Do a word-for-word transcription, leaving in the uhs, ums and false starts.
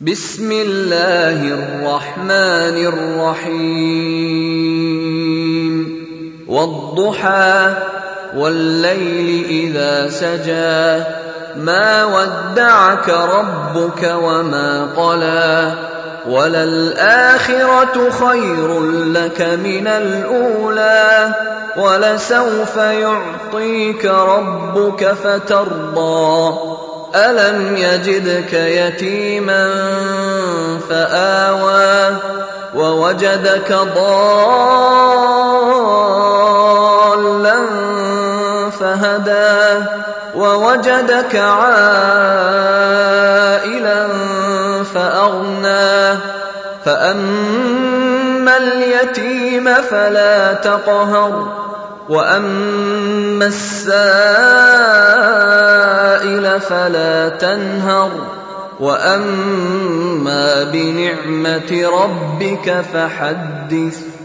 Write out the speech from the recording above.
بسم الله الرحمن الرحيم والضحى والليل إذا سجى ما ودعك ربك وما قلى وللآخرة خير لك من الأولى ولسوف يعطيك ربك فترضى ألم يجدك يتيما فآوى ووجدك ضالا فهدى ووجدك عائلا فأغنى فأما اليتيم فلا تقهر وأما السائل فلا تنهر وأما بنعمة ربك فحدث.